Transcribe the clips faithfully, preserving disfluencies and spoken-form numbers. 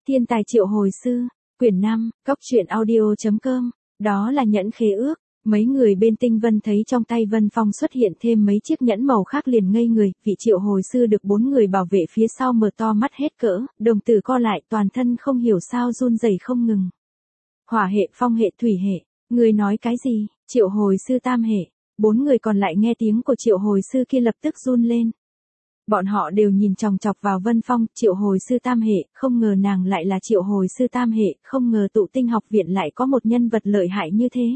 Thiên tài triệu hồi sư, quyển năm, cóc truyện audio chấm com, đó là nhẫn khế ước. Mấy người bên Tinh Vân thấy trong tay Vân Phong xuất hiện thêm mấy chiếc nhẫn màu khác liền ngây người, vị triệu hồi sư được bốn người bảo vệ phía sau mở to mắt hết cỡ, đồng tử co lại, toàn thân không hiểu sao run rẩy không ngừng. Hỏa hệ, phong hệ, thủy hệ, người nói cái gì? Triệu hồi sư tam hệ. Bốn người còn lại nghe tiếng của triệu hồi sư kia lập tức run lên. Bọn họ đều nhìn chòng chọc vào Vân Phong, triệu hồi sư tam hệ, không ngờ nàng lại là triệu hồi sư tam hệ, không ngờ tụ tinh học viện lại có một nhân vật lợi hại như thế.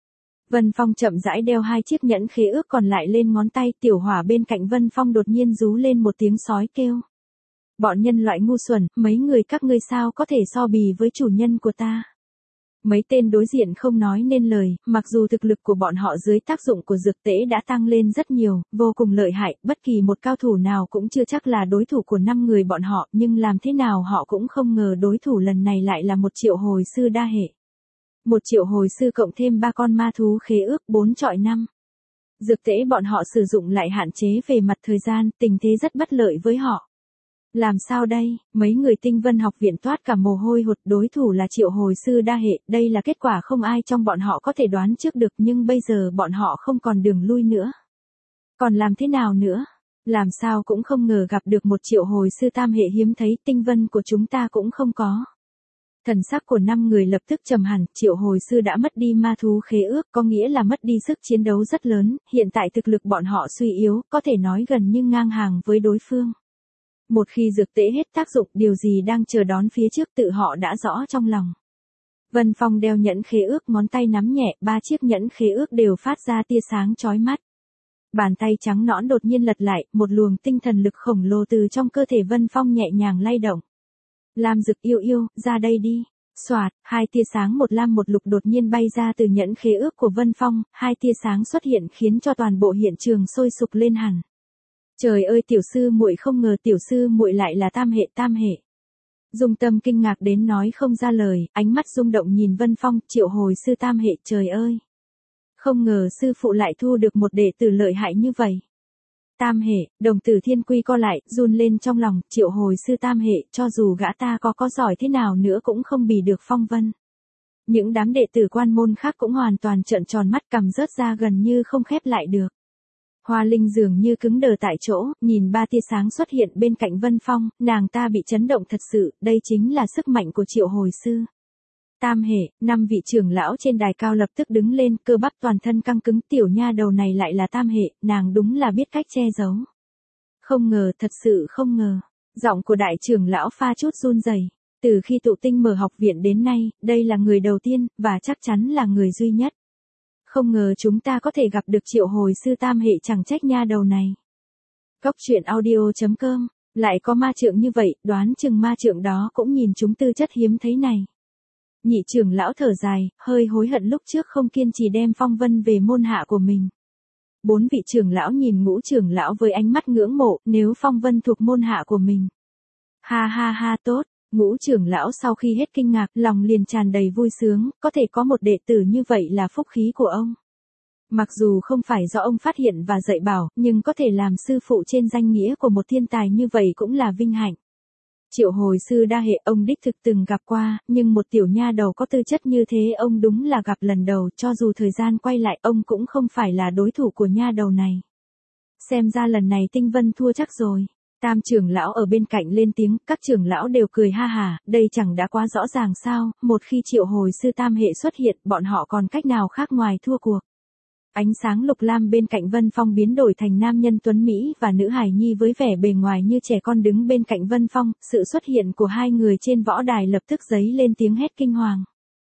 Vân Phong chậm rãi đeo hai chiếc nhẫn khế ước còn lại lên ngón tay, tiểu hỏa bên cạnh Vân Phong đột nhiên rú lên một tiếng sói kêu. Bọn nhân loại ngu xuẩn, mấy người các ngươi sao có thể so bì với chủ nhân của ta. Mấy tên đối diện không nói nên lời, mặc dù thực lực của bọn họ dưới tác dụng của dược tễ đã tăng lên rất nhiều, vô cùng lợi hại, bất kỳ một cao thủ nào cũng chưa chắc là đối thủ của năm người bọn họ, nhưng làm thế nào họ cũng không ngờ đối thủ lần này lại là một triệu hồi sư đa hệ. Một triệu hồi sư cộng thêm ba con ma thú khế ước bốn chọi năm. Dược tễ bọn họ sử dụng lại hạn chế về mặt thời gian, tình thế rất bất lợi với họ. Làm sao đây, mấy người Tinh Vân học viện toát cả mồ hôi hột, đối thủ là triệu hồi sư đa hệ, đây là kết quả không ai trong bọn họ có thể đoán trước được, nhưng bây giờ bọn họ không còn đường lui nữa. Còn làm thế nào nữa? Làm sao cũng không ngờ gặp được một triệu hồi sư tam hệ hiếm thấy, Tinh Vân của chúng ta cũng không có. Thần sắc của năm người lập tức trầm hẳn, triệu hồi sư đã mất đi ma thú khế ước, có nghĩa là mất đi sức chiến đấu rất lớn, hiện tại thực lực bọn họ suy yếu, có thể nói gần như ngang hàng với đối phương. Một khi dược tễ hết tác dụng, điều gì đang chờ đón phía trước tự họ đã rõ trong lòng. Vân Phong đeo nhẫn khế ước, ngón tay nắm nhẹ, ba chiếc nhẫn khế ước đều phát ra tia sáng chói mắt. Bàn tay trắng nõn đột nhiên lật lại, một luồng tinh thần lực khổng lồ từ trong cơ thể Vân Phong nhẹ nhàng lay động. Lam Dực yêu yêu, ra đây đi. Soạt, hai tia sáng một lam một lục đột nhiên bay ra từ nhẫn khế ước của Vân Phong, hai tia sáng xuất hiện khiến cho toàn bộ hiện trường sôi sục lên hẳn. Trời ơi, tiểu sư muội, không ngờ tiểu sư muội lại là tam hệ tam hệ. Dung Tâm kinh ngạc đến nói không ra lời, ánh mắt rung động nhìn Vân Phong, triệu hồi sư tam hệ, trời ơi. Không ngờ sư phụ lại thu được một đệ tử lợi hại như vậy. Tam hệ, đồng tử Thiên Quy co lại, run lên trong lòng, triệu hồi sư tam hệ, cho dù gã ta có có giỏi thế nào nữa cũng không bì được Phong Vân. Những đám đệ tử quan môn khác cũng hoàn toàn trợn tròn mắt, cằm rớt ra gần như không khép lại được. Hoa Linh dường như cứng đờ tại chỗ, nhìn ba tia sáng xuất hiện bên cạnh Vân Phong, nàng ta bị chấn động thật sự, đây chính là sức mạnh của triệu hồi sư. Tam hệ, năm vị trưởng lão trên đài cao lập tức đứng lên, cơ bắp toàn thân căng cứng, tiểu nha đầu này lại là tam hệ, nàng đúng là biết cách che giấu. Không ngờ, thật sự không ngờ. Giọng của đại trưởng lão pha chút run rẩy. Từ khi tụ tinh mở học viện đến nay, đây là người đầu tiên, và chắc chắn là người duy nhất. Không ngờ chúng ta có thể gặp được triệu hồi sư tam hệ, chẳng trách nha đầu này. Cóc truyện audio chấm com, lại có ma trượng như vậy, đoán chừng ma trượng đó cũng nhìn chúng tư chất hiếm thấy này. Nhị trưởng lão thở dài, hơi hối hận lúc trước không kiên trì đem Phong Vân về môn hạ của mình. Bốn vị trưởng lão nhìn ngũ trưởng lão với ánh mắt ngưỡng mộ, nếu Phong Vân thuộc môn hạ của mình. Ha ha ha, tốt. Ngũ trưởng lão sau khi hết kinh ngạc, lòng liền tràn đầy vui sướng, có thể có một đệ tử như vậy là phúc khí của ông. Mặc dù không phải do ông phát hiện và dạy bảo, nhưng có thể làm sư phụ trên danh nghĩa của một thiên tài như vậy cũng là vinh hạnh. Triệu hồi sư đa hệ ông đích thực từng gặp qua, nhưng một tiểu nha đầu có tư chất như thế ông đúng là gặp lần đầu, cho dù thời gian quay lại ông cũng không phải là đối thủ của nha đầu này. Xem ra lần này Tinh Vân thua chắc rồi. Tam trưởng lão ở bên cạnh lên tiếng, các trưởng lão đều cười ha hà, đây chẳng đã quá rõ ràng sao, một khi triệu hồi sư tam hệ xuất hiện, bọn họ còn cách nào khác ngoài thua cuộc. Ánh sáng lục lam bên cạnh Vân Phong biến đổi thành nam nhân tuấn Mỹ và nữ hài nhi với vẻ bề ngoài như trẻ con đứng bên cạnh Vân Phong, sự xuất hiện của hai người trên võ đài lập tức dấy lên tiếng hét kinh hoàng.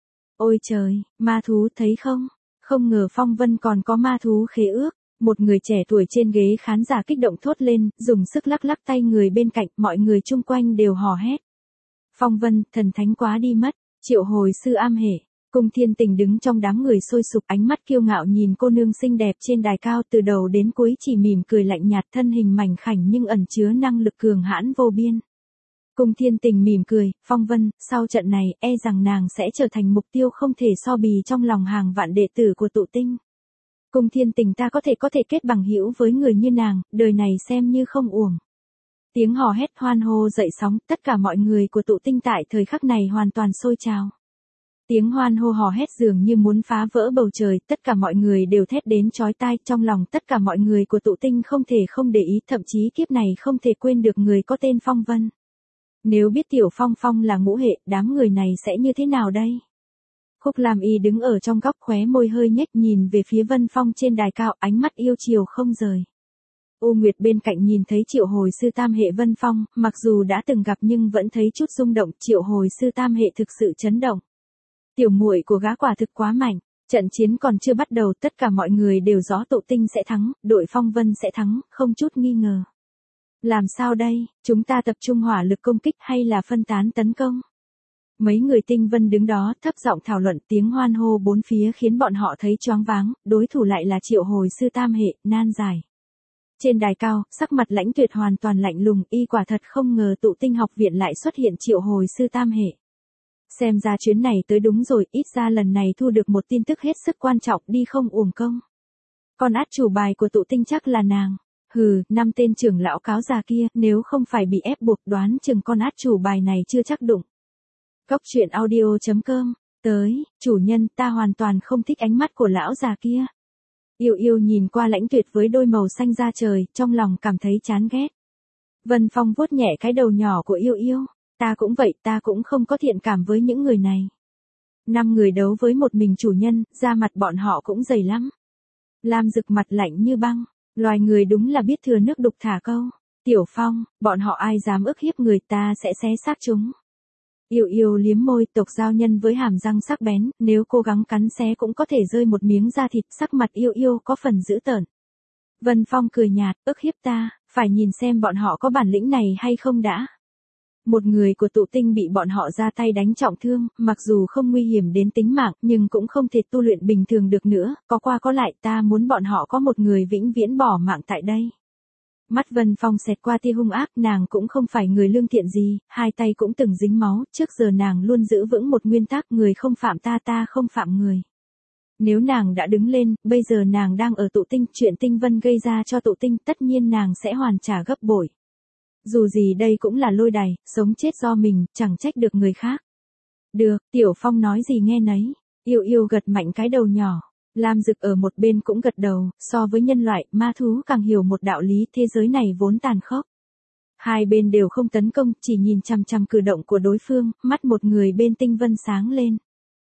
Ôi trời, ma thú thấy không? Không ngờ Phong Vân còn có ma thú khế ước. Một người trẻ tuổi trên ghế khán giả kích động thốt lên, dùng sức lắc lắc tay người bên cạnh, mọi người chung quanh đều hò hét. Phong Vân, thần thánh quá đi mất, triệu hồi sư am hệ. Cung Thiên Tình đứng trong đám người sôi sục, ánh mắt kiêu ngạo nhìn cô nương xinh đẹp trên đài cao, từ đầu đến cuối chỉ mỉm cười lạnh nhạt, thân hình mảnh khảnh nhưng ẩn chứa năng lực cường hãn vô biên. Cung Thiên Tình mỉm cười, Phong Vân, sau trận này, e rằng nàng sẽ trở thành mục tiêu không thể so bì trong lòng hàng vạn đệ tử của tụ tinh. Cung Thiên Tình ta có thể có thể kết bằng hữu với người như nàng, đời này xem như không uổng. Tiếng hò hét hoan hô dậy sóng, tất cả mọi người của tụ tinh tại thời khắc này hoàn toàn sôi trào. Tiếng hoan hô hò hét dường như muốn phá vỡ bầu trời, tất cả mọi người đều thét đến chói tai, trong lòng tất cả mọi người của tụ tinh không thể không để ý, thậm chí kiếp này không thể quên được người có tên Phong Vân. Nếu biết Tiểu Phong Phong là ngũ hệ, đám người này sẽ như thế nào đây? Khúc Lam Y đứng ở trong góc khóe môi hơi nhếch nhìn về phía Vân Phong trên đài cao, ánh mắt yêu chiều không rời. U Nguyệt bên cạnh nhìn thấy triệu hồi sư tam hệ Vân Phong, mặc dù đã từng gặp nhưng vẫn thấy chút rung động, triệu hồi sư tam hệ thực sự chấn động. Tiểu muội của gã quả thực quá mạnh, trận chiến còn chưa bắt đầu tất cả mọi người đều rõ tụ tinh sẽ thắng, đội Phong Vân sẽ thắng, không chút nghi ngờ. Làm sao đây, chúng ta tập trung hỏa lực công kích hay là phân tán tấn công? Mấy người tinh vân đứng đó thấp giọng thảo luận, tiếng hoan hô bốn phía khiến bọn họ thấy choáng váng, đối thủ lại là triệu hồi sư tam hệ, nan giải. Trên đài cao, sắc mặt Lãnh Tuyệt hoàn toàn lạnh lùng, y quả thật không ngờ tụ tinh học viện lại xuất hiện triệu hồi sư tam hệ. Xem ra chuyến này tới đúng rồi, ít ra lần này thu được một tin tức hết sức quan trọng, đi không uổng công. Con át chủ bài của tụ tinh chắc là nàng. Hừ, năm tên trưởng lão cáo già kia, nếu không phải bị ép buộc đoán chừng con át chủ bài này chưa chắc đụng. Cốc truyện audio chấm com, tới, chủ nhân, ta hoàn toàn không thích ánh mắt của lão già kia. Yêu yêu nhìn qua Lãnh Tuyệt với đôi màu xanh da trời, trong lòng cảm thấy chán ghét. Vân Phong vuốt nhẹ cái đầu nhỏ của yêu yêu, ta cũng vậy, ta cũng không có thiện cảm với những người này. Năm người đấu với một mình chủ nhân, da mặt bọn họ cũng dày lắm. Lam Dực mặt lạnh như băng, loài người đúng là biết thừa nước đục thả câu. Tiểu Phong, bọn họ ai dám ức hiếp người, ta sẽ xé xác chúng. Yêu yêu liếm môi, tộc giao nhân với hàm răng sắc bén, nếu cố gắng cắn xé cũng có thể rơi một miếng da thịt, sắc mặt yêu yêu có phần dữ tợn. Vân Phong cười nhạt, ức hiếp ta, phải nhìn xem bọn họ có bản lĩnh này hay không đã. Một người của tụ tinh bị bọn họ ra tay đánh trọng thương, mặc dù không nguy hiểm đến tính mạng, nhưng cũng không thể tu luyện bình thường được nữa, có qua có lại, ta muốn bọn họ có một người vĩnh viễn bỏ mạng tại đây. Mắt Vân Phong xẹt qua tia hung ác, nàng cũng không phải người lương thiện gì, hai tay cũng từng dính máu, trước giờ nàng luôn giữ vững một nguyên tắc, người không phạm ta ta không phạm người. Nếu nàng đã đứng lên, bây giờ nàng đang ở tụ tinh, chuyện tinh vân gây ra cho tụ tinh, tất nhiên nàng sẽ hoàn trả gấp bội. Dù gì đây cũng là lôi đài, sống chết do mình, chẳng trách được người khác. Được, Tiểu Phong nói gì nghe nấy, yêu yêu gật mạnh cái đầu nhỏ. Lam Dực ở một bên cũng gật đầu, so với nhân loại, ma thú càng hiểu một đạo lý, thế giới này vốn tàn khốc. Hai bên đều không tấn công, chỉ nhìn chằm chằm cử động của đối phương, mắt một người bên tinh vân sáng lên.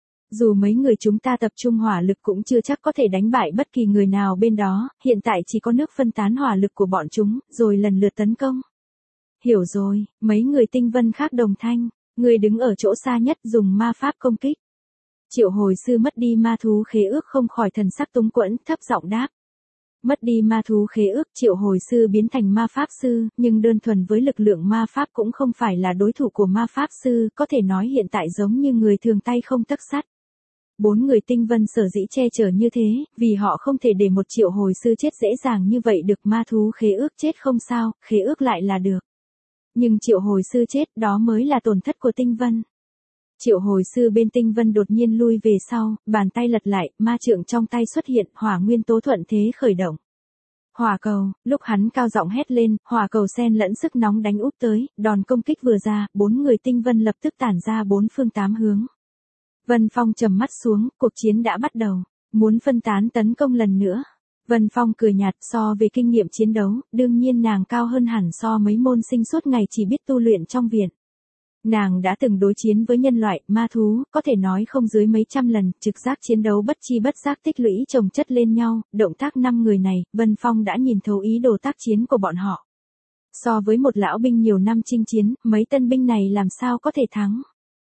Dù mấy người chúng ta tập trung hỏa lực cũng chưa chắc có thể đánh bại bất kỳ người nào bên đó, hiện tại chỉ có nước phân tán hỏa lực của bọn chúng, rồi lần lượt tấn công. Hiểu rồi, mấy người tinh vân khác đồng thanh, người đứng ở chỗ xa nhất dùng ma pháp công kích. Triệu hồi sư mất đi ma thú khế ước không khỏi thần sắc túng quẫn, thấp giọng đáp. Mất đi ma thú khế ước, triệu hồi sư biến thành ma pháp sư, nhưng đơn thuần với lực lượng ma pháp cũng không phải là đối thủ của ma pháp sư, có thể nói hiện tại giống như người thường tay không tấc sắt. Bốn người tinh vân sở dĩ che chở như thế, vì họ không thể để một triệu hồi sư chết dễ dàng như vậy được, ma thú khế ước chết không sao, khế ước lại là được. Nhưng triệu hồi sư chết, đó mới là tổn thất của tinh vân. Triệu hồi sư bên tinh vân đột nhiên lui về sau, bàn tay lật lại, ma trượng trong tay xuất hiện, hỏa nguyên tố thuận thế khởi động. Hỏa cầu, lúc hắn cao giọng hét lên, hỏa cầu xen lẫn sức nóng đánh úp tới, đòn công kích vừa ra, bốn người tinh vân lập tức tản ra bốn phương tám hướng. Vân Phong trầm mắt xuống, cuộc chiến đã bắt đầu, muốn phân tán tấn công lần nữa. Vân Phong cười nhạt, so về kinh nghiệm chiến đấu, đương nhiên nàng cao hơn hẳn so mấy môn sinh suốt ngày chỉ biết tu luyện trong viện. Nàng đã từng đối chiến với nhân loại, ma thú, có thể nói không dưới mấy trăm lần, trực giác chiến đấu bất chi bất giác tích lũy chồng chất lên nhau, động tác năm người này, Vân Phong đã nhìn thấu ý đồ tác chiến của bọn họ. So với một lão binh nhiều năm chinh chiến, mấy tân binh này làm sao có thể thắng.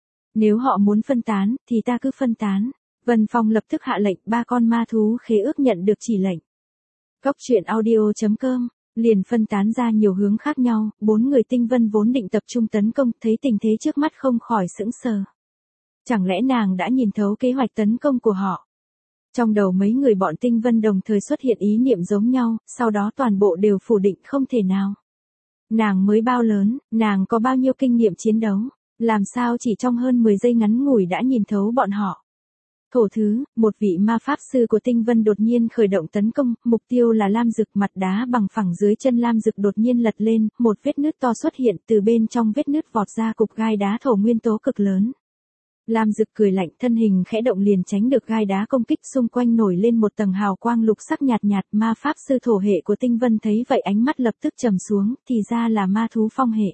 Nếu họ muốn phân tán, thì ta cứ phân tán. Vân Phong lập tức hạ lệnh, ba con ma thú khế ước nhận được chỉ lệnh. Cốc truyện audio chấm com liền phân tán ra nhiều hướng khác nhau, bốn người tinh vân vốn định tập trung tấn công, thấy tình thế trước mắt không khỏi sững sờ. Chẳng lẽ nàng đã nhìn thấu kế hoạch tấn công của họ? Trong đầu mấy người bọn tinh vân đồng thời xuất hiện ý niệm giống nhau, sau đó toàn bộ đều phủ định không thể nào. Nàng mới bao lớn, nàng có bao nhiêu kinh nghiệm chiến đấu, làm sao chỉ trong hơn mười giây ngắn ngủi đã nhìn thấu bọn họ? Thổ thứ, một vị ma pháp sư của Tinh Vân đột nhiên khởi động tấn công, mục tiêu là Lam Dực, mặt đá bằng phẳng dưới chân Lam Dực đột nhiên lật lên, một vết nứt to xuất hiện, từ bên trong vết nứt vọt ra cục gai đá thổ nguyên tố cực lớn. Lam Dực cười lạnh, thân hình khẽ động liền tránh được gai đá công kích, xung quanh nổi lên một tầng hào quang lục sắc nhạt nhạt, ma pháp sư thổ hệ của Tinh Vân thấy vậy ánh mắt lập tức trầm xuống, thì ra là ma thú phong hệ.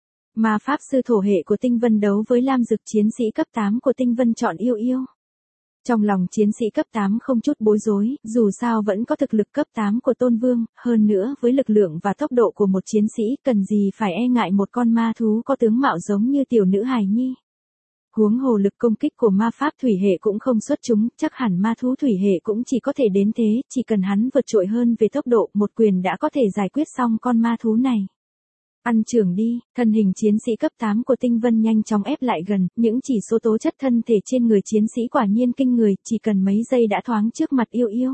Ma pháp sư thổ hệ của Tinh Vân đấu với Lam Dực, chiến sĩ cấp tám của Tinh Vân chọn yêu yêu. Trong lòng chiến sĩ cấp tám không chút bối rối, dù sao vẫn có thực lực cấp tám của Tôn Vương, hơn nữa với lực lượng và tốc độ của một chiến sĩ, cần gì phải e ngại một con ma thú có tướng mạo giống như tiểu nữ hài nhi. Huống hồ lực công kích của ma pháp thủy hệ cũng không xuất chúng, chắc hẳn ma thú thủy hệ cũng chỉ có thể đến thế, chỉ cần hắn vượt trội hơn về tốc độ, một quyền đã có thể giải quyết xong con ma thú này. Ăn trưởng đi, thân hình chiến sĩ cấp tám của Tinh Vân nhanh chóng ép lại gần, những chỉ số tố chất thân thể trên người chiến sĩ quả nhiên kinh người, chỉ cần mấy giây đã thoáng trước mặt yêu yêu.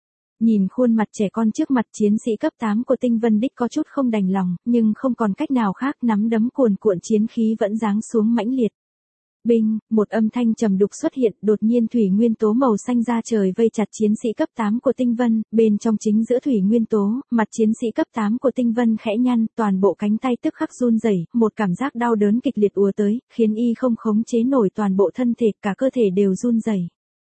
Nhìn khuôn mặt trẻ con trước mặt, chiến sĩ cấp tám của Tinh Vân đích có chút không đành lòng, nhưng không còn cách nào khác, nắm đấm cuồn cuộn chiến khí vẫn giáng xuống mãnh liệt. Binh, một âm thanh trầm đục xuất hiện, đột nhiên thủy nguyên tố màu xanh ra trời vây chặt chiến sĩ cấp tám của Tinh Vân, bên trong chính giữa thủy nguyên tố, mặt chiến sĩ cấp tám của Tinh Vân khẽ nhăn, toàn bộ cánh tay tức khắc run rẩy, một cảm giác đau đớn kịch liệt ùa tới, khiến y không khống chế nổi toàn bộ thân thể, cả cơ thể đều run rẩy.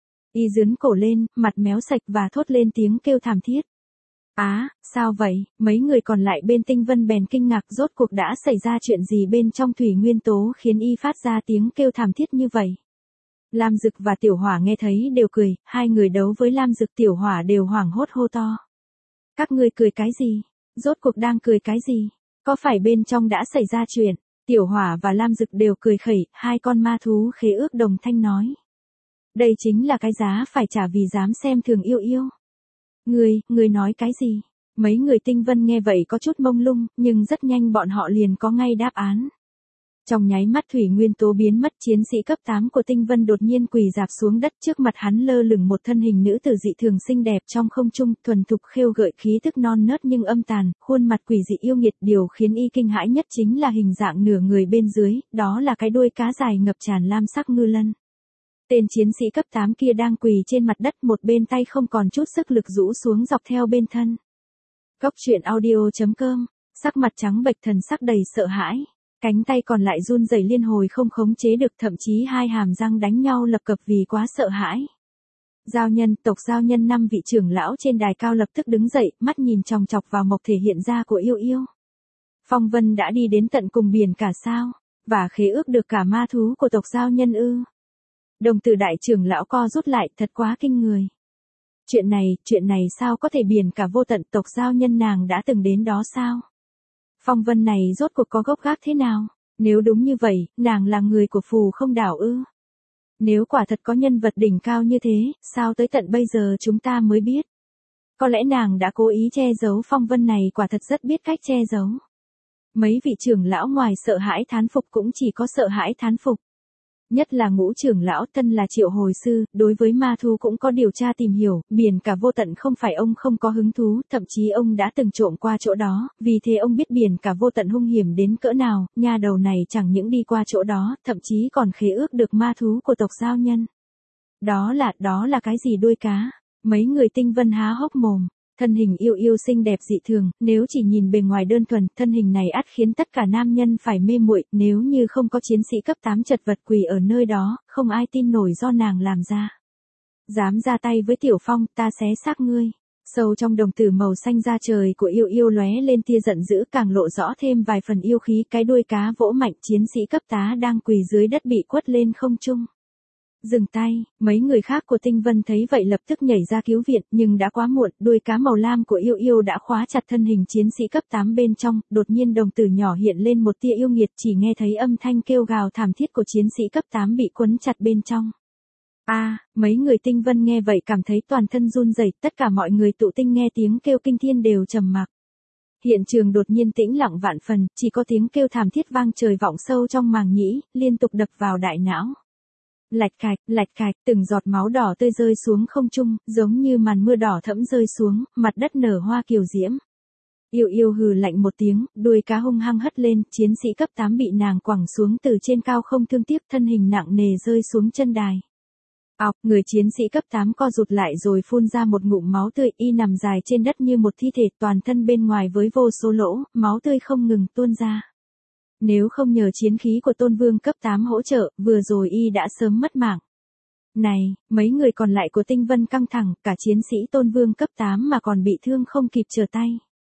Y giương cổ lên, mặt méo sạch và thốt lên tiếng kêu thảm thiết. Á, à, sao vậy? Mấy người còn lại bên Tinh Vân bèn kinh ngạc, rốt cuộc đã xảy ra chuyện gì bên trong thủy nguyên tố khiến y phát ra tiếng kêu thảm thiết như vậy? Lam Dực và Tiểu Hỏa nghe thấy đều cười, hai người đấu với Lam Dực, Tiểu Hỏa đều hoảng hốt hô to. Các ngươi cười cái gì? Rốt cuộc đang cười cái gì? Có phải bên trong đã xảy ra chuyện? Tiểu Hỏa và Lam Dực đều cười khẩy, hai con ma thú khế ước đồng thanh nói. Đây chính là cái giá phải trả vì dám xem thường yêu yêu. Người, người nói cái gì? Mấy người Tinh Vân nghe vậy có chút mông lung, nhưng rất nhanh bọn họ liền có ngay đáp án. Trong nháy mắt thủy nguyên tố biến mất, chiến sĩ cấp tám của Tinh Vân đột nhiên quỳ rạp xuống đất, trước mặt hắn lơ lửng một thân hình nữ tử dị thường xinh đẹp trong không trung, thuần thục khêu gợi, khí tức non nớt nhưng âm tàn, khuôn mặt quỷ dị yêu nghiệt, điều khiến y kinh hãi nhất chính là hình dạng nửa người bên dưới, đó là cái đuôi cá dài ngập tràn lam sắc ngư lân. Tên chiến sĩ cấp tám kia đang quỳ trên mặt đất, một bên tay không còn chút sức lực rũ xuống dọc theo bên thân. Góc truyện audio chấm com, sắc mặt trắng bệch, thần sắc đầy sợ hãi. Cánh tay còn lại run rẩy liên hồi không khống chế được, thậm chí hai hàm răng đánh nhau lập cập vì quá sợ hãi. Giao nhân, tộc giao nhân năm vị trưởng lão trên đài cao lập tức đứng dậy, mắt nhìn chòng chọc vào mộc thể hiện ra của yêu yêu. Phong Vân đã đi đến tận cùng biển cả sao? Và khế ước được cả ma thú của tộc giao nhân ư? Đồng tử đại trưởng lão co rút lại, thật quá kinh người. Chuyện này, chuyện này sao có thể, biển cả vô tận, tộc giao nhân nàng đã từng đến đó sao? Phong Vân này rốt cuộc có gốc gác thế nào? Nếu đúng như vậy, nàng là người của Phù Không đảo ư? Nếu quả thật có nhân vật đỉnh cao như thế, sao tới tận bây giờ chúng ta mới biết? Có lẽ nàng đã cố ý che giấu, Phong Vân này quả thật rất biết cách che giấu. Mấy vị trưởng lão ngoài sợ hãi thán phục cũng chỉ có sợ hãi thán phục. Nhất là Ngũ trưởng lão, thân là Triệu Hồi sư, đối với ma thú cũng có điều tra tìm hiểu, biển cả vô tận không phải ông không có hứng thú, thậm chí ông đã từng trộm qua chỗ đó, vì thế ông biết biển cả vô tận hung hiểm đến cỡ nào, nha đầu này chẳng những đi qua chỗ đó, thậm chí còn khế ước được ma thú của tộc giao nhân. Đó là, đó là cái gì đuôi cá? Mấy người Tinh Vân há hốc mồm. Thân hình yêu yêu xinh đẹp dị thường, nếu chỉ nhìn bề ngoài đơn thuần, thân hình này ắt khiến tất cả nam nhân phải mê muội, nếu như không có chiến sĩ cấp tám chật vật quỳ ở nơi đó, không ai tin nổi do nàng làm ra. Dám ra tay với Tiểu Phong, ta xé xác ngươi. Sâu trong đồng tử màu xanh da trời của yêu yêu lóe lên tia giận dữ, càng lộ rõ thêm vài phần yêu khí, cái đuôi cá vỗ mạnh, chiến sĩ cấp tá đang quỳ dưới đất bị quất lên không trung. Dừng tay, mấy người khác của Tinh Vân thấy vậy lập tức nhảy ra cứu viện, nhưng đã quá muộn, đuôi cá màu lam của yêu yêu đã khóa chặt thân hình chiến sĩ cấp tám bên trong, đột nhiên đồng tử nhỏ hiện lên một tia yêu nghiệt, chỉ nghe thấy âm thanh kêu gào thảm thiết của chiến sĩ cấp tám bị quấn chặt bên trong. A, à, mấy người Tinh Vân nghe vậy cảm thấy toàn thân run rẩy, tất cả mọi người tụ tinh nghe tiếng kêu kinh thiên đều trầm mặc. Hiện trường đột nhiên tĩnh lặng vạn phần, chỉ có tiếng kêu thảm thiết vang trời vọng sâu trong màng nhĩ, liên tục đập vào đại não. Lạch cạch, lạch cạch, từng giọt máu đỏ tươi rơi xuống không trung, giống như màn mưa đỏ thẫm rơi xuống, mặt đất nở hoa kiều diễm. Yêu yêu hừ lạnh một tiếng, đuôi cá hung hăng hất lên, chiến sĩ cấp tám bị nàng quẳng xuống từ trên cao không thương tiếc, thân hình nặng nề rơi xuống chân đài. Ọc, người chiến sĩ cấp tám co rụt lại rồi phun ra một ngụm máu tươi, y nằm dài trên đất như một thi thể, toàn thân bên ngoài với vô số lỗ, máu tươi không ngừng tuôn ra. Nếu không nhờ chiến khí của Tôn Vương cấp tám hỗ trợ, vừa rồi y đã sớm mất mạng. Này, mấy người còn lại của Tinh Vân căng thẳng, cả chiến sĩ Tôn Vương cấp tám mà còn bị thương không kịp trở tay.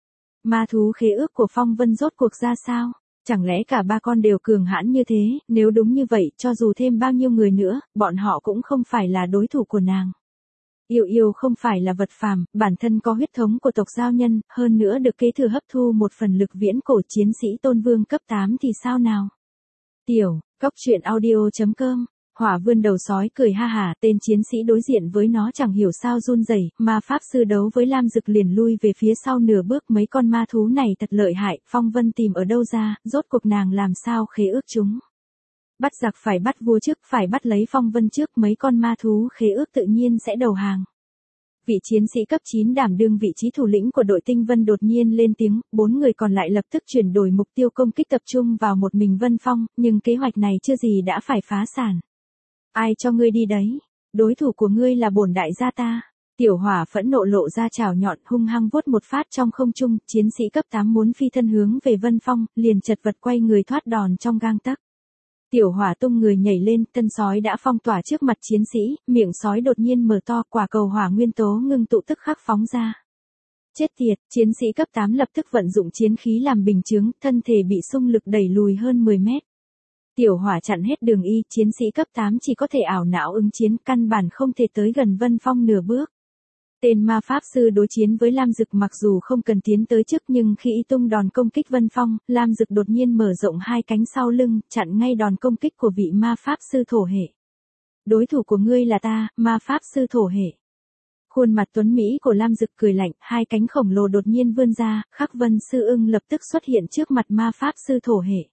Ma thú khế ước của Phong Vân rốt cuộc ra sao? Chẳng lẽ cả ba con đều cường hãn như thế, nếu đúng như vậy, cho dù thêm bao nhiêu người nữa, bọn họ cũng không phải là đối thủ của nàng. Yêu yêu không phải là vật phàm, bản thân có huyết thống của tộc giao nhân, hơn nữa được kế thừa hấp thu một phần lực viễn cổ chiến sĩ Tôn Vương cấp tám thì sao nào? Tiểu, cóc truyện audio chấm com. Hỏa vươn đầu sói cười ha hả, tên chiến sĩ đối diện với nó chẳng hiểu sao run rẩy, ma pháp sư đấu với Lam Dực liền lui về phía sau nửa bước, mấy con ma thú này thật lợi hại, Phong Vân tìm ở đâu ra, rốt cuộc nàng làm sao khế ước chúng. Bắt giặc phải bắt vua trước, phải bắt lấy Phong Vân trước, mấy con ma thú khế ước tự nhiên sẽ đầu hàng. Vị chiến sĩ cấp chín đảm đương vị trí thủ lĩnh của đội Tinh Vân đột nhiên lên tiếng, bốn người còn lại lập tức chuyển đổi mục tiêu công kích tập trung vào một mình Vân Phong, nhưng kế hoạch này chưa gì đã phải phá sản. Ai cho ngươi đi đấy? Đối thủ của ngươi là bổn đại gia ta. Tiểu Hỏa phẫn nộ lộ ra chảo nhọn hung hăng vuốt một phát trong không trung, chiến sĩ cấp tám muốn phi thân hướng về Vân Phong, liền chật vật quay người thoát đòn trong gang tấc. Tiểu Hỏa tung người nhảy lên, thân sói đã phong tỏa trước mặt chiến sĩ, miệng sói đột nhiên mở to, quả cầu hỏa nguyên tố ngưng tụ tức khắc phóng ra. Chết tiệt, chiến sĩ cấp tám lập tức vận dụng chiến khí làm bình chướng, thân thể bị xung lực đẩy lùi hơn mười mét. Tiểu Hỏa chặn hết đường y, chiến sĩ cấp tám chỉ có thể ảo não ứng chiến, căn bản không thể tới gần Vân Phong nửa bước. Tên ma pháp sư đối chiến với Lam Dực mặc dù không cần tiến tới trước nhưng khi y tung đòn công kích Vân Phong, Lam Dực đột nhiên mở rộng hai cánh sau lưng, chặn ngay đòn công kích của vị ma pháp sư thổ hệ. Đối thủ của ngươi là ta, ma pháp sư thổ hệ. Khuôn mặt tuấn Mỹ của Lam Dực cười lạnh, hai cánh khổng lồ đột nhiên vươn ra, Khắc Vân sư ưng lập tức xuất hiện trước mặt ma pháp sư thổ hệ.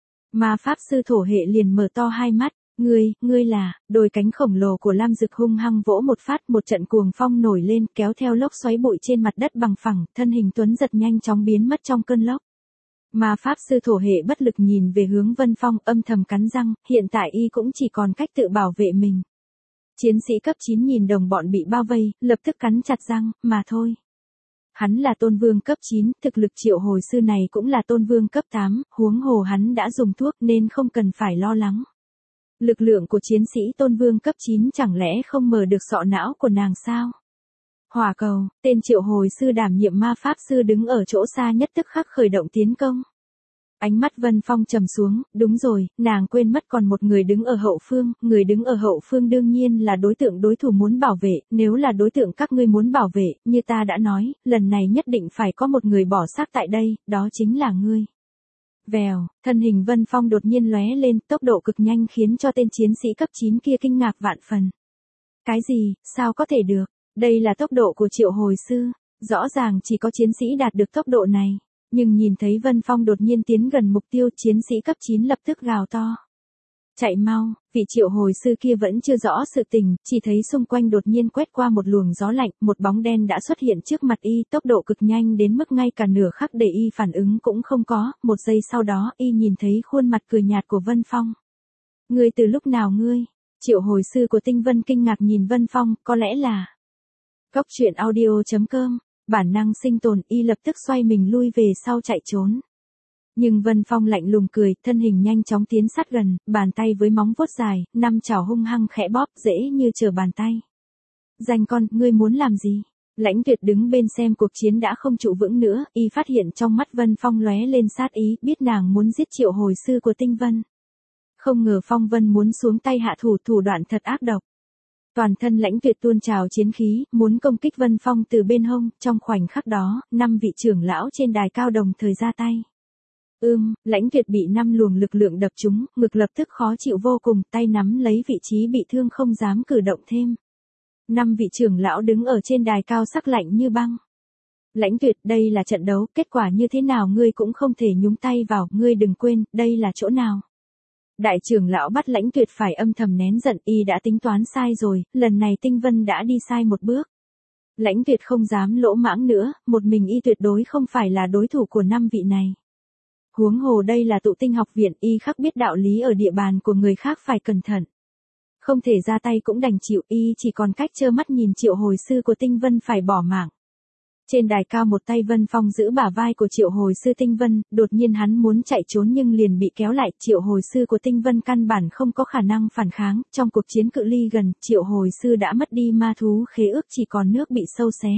Ma pháp sư thổ hệ liền mở to hai mắt, ngươi, ngươi là, đôi cánh khổng lồ của Lam Dực hung hăng vỗ một phát, một trận cuồng phong nổi lên kéo theo lốc xoáy bụi trên mặt đất bằng phẳng, thân hình tuấn giật nhanh chóng biến mất trong cơn lốc. Ma pháp sư thổ hệ bất lực nhìn về hướng Vân Phong âm thầm cắn răng, hiện tại y cũng chỉ còn cách tự bảo vệ mình. Chiến sĩ cấp chín nhìn đồng bọn bị bao vây, lập tức cắn chặt răng, mà thôi. Hắn là Tôn Vương cấp chín, thực lực triệu hồi sư này cũng là Tôn Vương cấp tám, huống hồ hắn đã dùng thuốc nên không cần phải lo lắng. Lực lượng của chiến sĩ Tôn Vương cấp chín chẳng lẽ không mở được sọ não của nàng sao? Hỏa cầu, tên triệu hồi sư đảm nhiệm ma pháp sư đứng ở chỗ xa nhất tức khắc khởi động tiến công. Ánh mắt Vân Phong trầm xuống, đúng rồi, nàng quên mất còn một người đứng ở hậu phương, người đứng ở hậu phương đương nhiên là đối tượng đối thủ muốn bảo vệ, nếu là đối tượng các ngươi muốn bảo vệ, như ta đã nói, lần này nhất định phải có một người bỏ xác tại đây, đó chính là ngươi. Vèo, thân hình Vân Phong đột nhiên lóe lên, tốc độ cực nhanh khiến cho tên chiến sĩ cấp chín kia kinh ngạc vạn phần. Cái gì, sao có thể được, đây là tốc độ của triệu hồi sư, rõ ràng chỉ có chiến sĩ đạt được tốc độ này. Nhưng nhìn thấy Vân Phong đột nhiên tiến gần mục tiêu, chiến sĩ cấp chín lập tức gào to. Chạy mau, vị triệu hồi sư kia vẫn chưa rõ sự tình, chỉ thấy xung quanh đột nhiên quét qua một luồng gió lạnh, một bóng đen đã xuất hiện trước mặt y, tốc độ cực nhanh đến mức ngay cả nửa khắc để y phản ứng cũng không có, một giây sau đó y nhìn thấy khuôn mặt cười nhạt của Vân Phong. Ngươi từ lúc nào ngươi? Triệu hồi sư của Tinh Vân kinh ngạc nhìn Vân Phong, có lẽ là... Cóc truyện audio chấm com. Bản năng sinh tồn, y lập tức xoay mình lui về sau chạy trốn. Nhưng Vân Phong lạnh lùng cười, thân hình nhanh chóng tiến sát gần, bàn tay với móng vuốt dài, năm chảo hung hăng khẽ bóp, dễ như trở bàn tay. Danh con, ngươi muốn làm gì? Lãnh Tuyệt đứng bên xem cuộc chiến đã không trụ vững nữa, y phát hiện trong mắt Vân Phong lóe lên sát ý, biết nàng muốn giết triệu hồi sư của Tinh Vân. Không ngờ Phong Vân muốn xuống tay hạ thủ, thủ đoạn thật ác độc. Toàn thân Lãnh Tuyệt tuôn trào chiến khí, muốn công kích Vân Phong từ bên hông, trong khoảnh khắc đó, năm vị trưởng lão trên đài cao đồng thời ra tay. Ưm, Lãnh Tuyệt bị năm luồng lực lượng đập trúng, ngực lập tức khó chịu vô cùng, tay nắm lấy vị trí bị thương không dám cử động thêm. Năm vị trưởng lão đứng ở trên đài cao sắc lạnh như băng. Lãnh Tuyệt, đây là trận đấu, kết quả như thế nào ngươi cũng không thể nhúng tay vào, ngươi đừng quên, đây là chỗ nào. Đại trưởng lão bắt Lãnh Tuyệt phải âm thầm nén giận, y đã tính toán sai rồi, lần này Tinh Vân đã đi sai một bước. Lãnh Tuyệt không dám lỗ mãng nữa, một mình y tuyệt đối không phải là đối thủ của năm vị này. Huống hồ đây là tụ tinh học viện, y khắc biết đạo lý ở địa bàn của người khác phải cẩn thận. Không thể ra tay cũng đành chịu, y chỉ còn cách trơ mắt nhìn Triệu Hồi Sư của Tinh Vân phải bỏ mạng. Trên đài cao một tay Vân Phong giữ bả vai của Triệu Hồi Sư Tinh Vân, đột nhiên hắn muốn chạy trốn nhưng liền bị kéo lại. Triệu Hồi Sư của Tinh Vân căn bản không có khả năng phản kháng, trong cuộc chiến cự ly gần, Triệu Hồi Sư đã mất đi ma thú khế ước, chỉ còn nước bị sâu xé.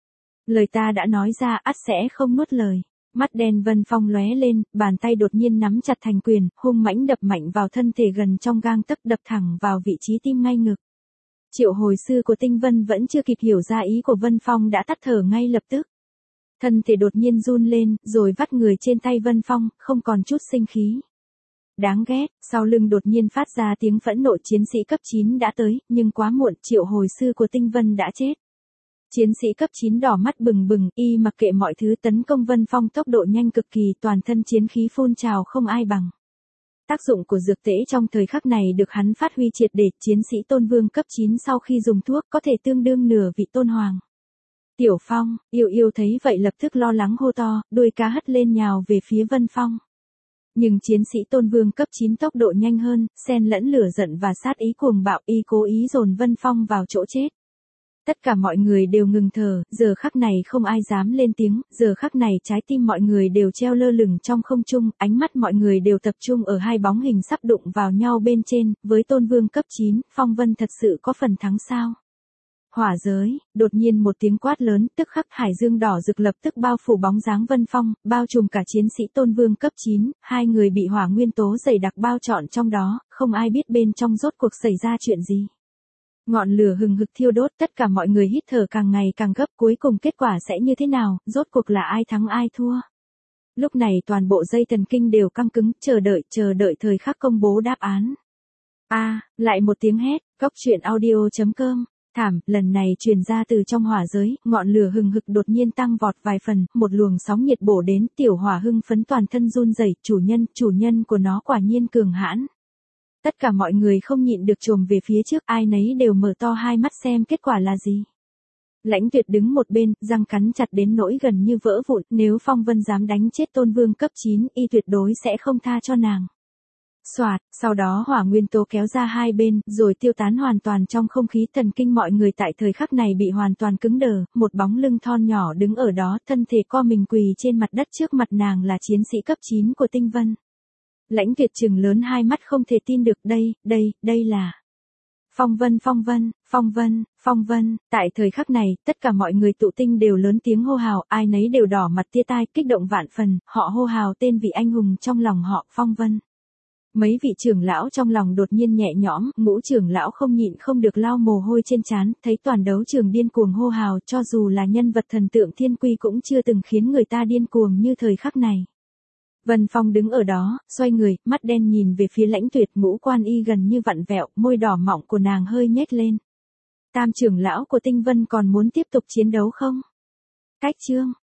Lời ta đã nói ra ắt sẽ không nuốt lời. Mắt đen Vân Phong lóe lên, bàn tay đột nhiên nắm chặt thành quyền, hung mãnh đập mạnh vào thân thể gần trong gang tấc, đập thẳng vào vị trí tim ngay ngực. Triệu Hồi Sư của Tinh Vân vẫn chưa kịp hiểu ra ý của Vân Phong đã tắt thở ngay lập tức. Thân thể đột nhiên run lên, rồi vắt người trên tay Vân Phong, không còn chút sinh khí. Đáng ghét, sau lưng đột nhiên phát ra tiếng phẫn nộ, chiến sĩ cấp chín đã tới, nhưng quá muộn, Triệu Hồi Sư của Tinh Vân đã chết. Chiến sĩ cấp chín đỏ mắt bừng bừng, y mặc kệ mọi thứ tấn công Vân Phong tốc độ nhanh cực kỳ, toàn thân chiến khí phun trào không ai bằng. Tác dụng của dược tễ trong thời khắc này được hắn phát huy triệt để, chiến sĩ tôn vương cấp chín sau khi dùng thuốc có thể tương đương nửa vị tôn hoàng. Tiểu Phong, yêu yêu thấy vậy lập tức lo lắng hô to, đuôi cá hất lên nhào về phía Vân Phong. Nhưng chiến sĩ tôn vương cấp chín tốc độ nhanh hơn, xen lẫn lửa giận và sát ý cuồng bạo, y cố ý dồn Vân Phong vào chỗ chết. Tất cả mọi người đều ngừng thở, giờ khắc này không ai dám lên tiếng, giờ khắc này trái tim mọi người đều treo lơ lửng trong không trung, ánh mắt mọi người đều tập trung ở hai bóng hình sắp đụng vào nhau bên trên, với tôn vương cấp chín, Phong Vân thật sự có phần thắng sao? Hỏa giới, đột nhiên một tiếng quát lớn, tức khắc hải dương đỏ rực lập tức bao phủ bóng dáng Vân Phong, bao trùm cả chiến sĩ tôn vương cấp chín, hai người bị hỏa nguyên tố dày đặc bao trọn trong đó, không ai biết bên trong rốt cuộc xảy ra chuyện gì. Ngọn lửa hừng hực thiêu đốt, tất cả mọi người hít thở càng ngày càng gấp, cuối cùng kết quả sẽ như thế nào, rốt cuộc là ai thắng ai thua. Lúc này toàn bộ dây thần kinh đều căng cứng, chờ đợi, chờ đợi thời khắc công bố đáp án. A, à, lại một tiếng hét, góc truyện audio chấm com. Thảm, lần này truyền ra từ trong hỏa giới, ngọn lửa hừng hực đột nhiên tăng vọt vài phần, một luồng sóng nhiệt bổ đến, tiểu hỏa hưng phấn toàn thân run rẩy, chủ nhân, chủ nhân của nó quả nhiên cường hãn. Tất cả mọi người không nhịn được trồm về phía trước, ai nấy đều mở to hai mắt xem kết quả là gì. Lãnh Tuyệt đứng một bên, răng cắn chặt đến nỗi gần như vỡ vụn, nếu Phong Vân dám đánh chết tôn vương cấp chín, y tuyệt đối sẽ không tha cho nàng. Soạt, sau đó hỏa nguyên tố kéo ra hai bên, rồi tiêu tán hoàn toàn trong không khí, thần kinh mọi người tại thời khắc này bị hoàn toàn cứng đờ, một bóng lưng thon nhỏ đứng ở đó, thân thể co mình quỳ trên mặt đất, trước mặt nàng là chiến sĩ cấp chín của Tinh Vân. Lãnh Tuyệt trừng lớn hai mắt không thể tin được, đây, đây, đây là Phong Vân, Phong Vân, Phong Vân, Phong Vân. Tại thời khắc này, tất cả mọi người tụ tinh đều lớn tiếng hô hào, ai nấy đều đỏ mặt tia tai, kích động vạn phần, họ hô hào tên vị anh hùng trong lòng họ, Phong Vân. Mấy vị trưởng lão trong lòng đột nhiên nhẹ nhõm, ngũ trưởng lão không nhịn không được lau mồ hôi trên trán, thấy toàn đấu trường điên cuồng hô hào, cho dù là nhân vật thần tượng thiên quy cũng chưa từng khiến người ta điên cuồng như thời khắc này. Vân Phong đứng ở đó, xoay người, mắt đen nhìn về phía Lãnh Tuyệt, ngũ quan y gần như vặn vẹo, môi đỏ mọng của nàng hơi nhếch lên. Tam trưởng lão của Tinh Vân còn muốn tiếp tục chiến đấu không? Cách chương,